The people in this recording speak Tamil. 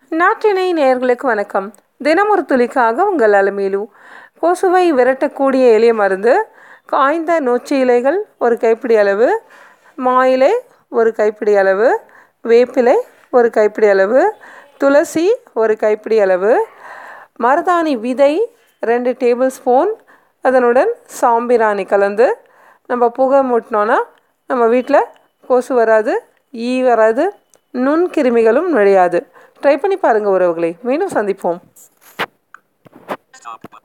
நாட்டினை நேயர்களுக்கு வணக்கம். தினம் ஒரு துளிக்காக உங்கள் அலமேலு. கொசுவை விரட்டக்கூடிய எளிய மருந்து: காய்ந்த நொச்சி இலைகள் ஒரு கைப்பிடி அளவு, மா இலை ஒரு கைப்பிடி அளவு, வேப்பிலை ஒரு கைப்பிடி அளவு, துளசி ஒரு கைப்பிடி அளவு, மருதாணி விதை 2 டேபிள் ஸ்பூன், அதனுடன் சாம்பிராணி கலந்து நம்ம புகை மூட்டினோன்னா நம்ம வீட்டில் கொசு வராது, ஈ வராது, நுண்கிருமிகளும் நுழையாது. ட்ரை பண்ணி பாருங்கள் உறவுகளை. மீண்டும் சந்திப்போம்.